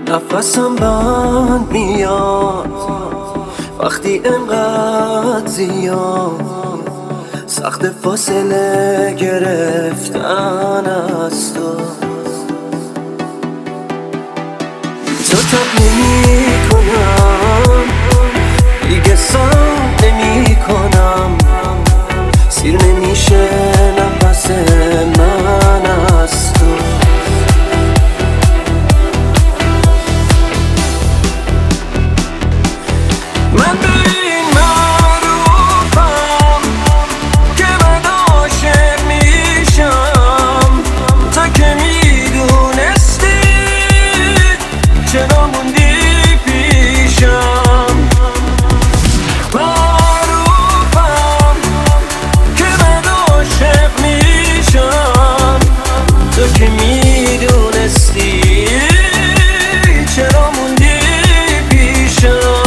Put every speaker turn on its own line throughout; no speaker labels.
نفسم بند میاد وقتی انقدر زیاد سخت فاصله گرفتن از تو تب نمی کنم دیگه سام نمی کنم سیر نمیشه نفس من از تو من به این معروفم که من عاشق میشم تا که میدونستی چرا موندی پیشم معروفم که من عاشق میشم تا که میدونستی چرا موندی پیشم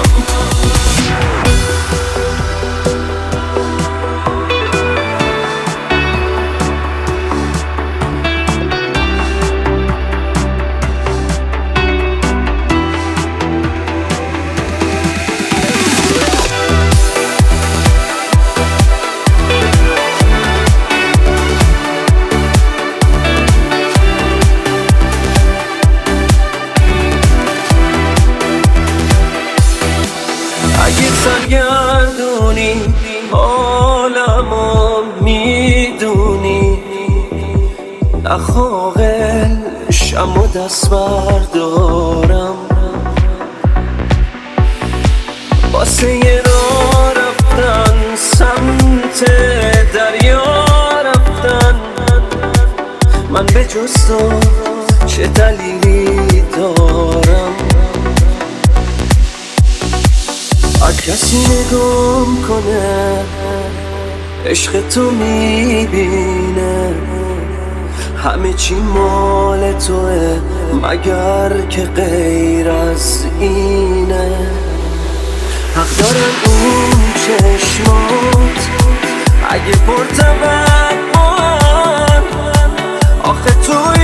اگه سرگردونی حالمو میدونی نخواقل شم و دست بردارم واسه یه راه رفتن سمت دریا رفتن من به جز تو چه دلیلی دارم هر کسی نگام کنه عشق تو میبینه همه چی مال توه مگر که غیر از اینه حق دارن اون چشمات اگه پرتوقعن آخه توی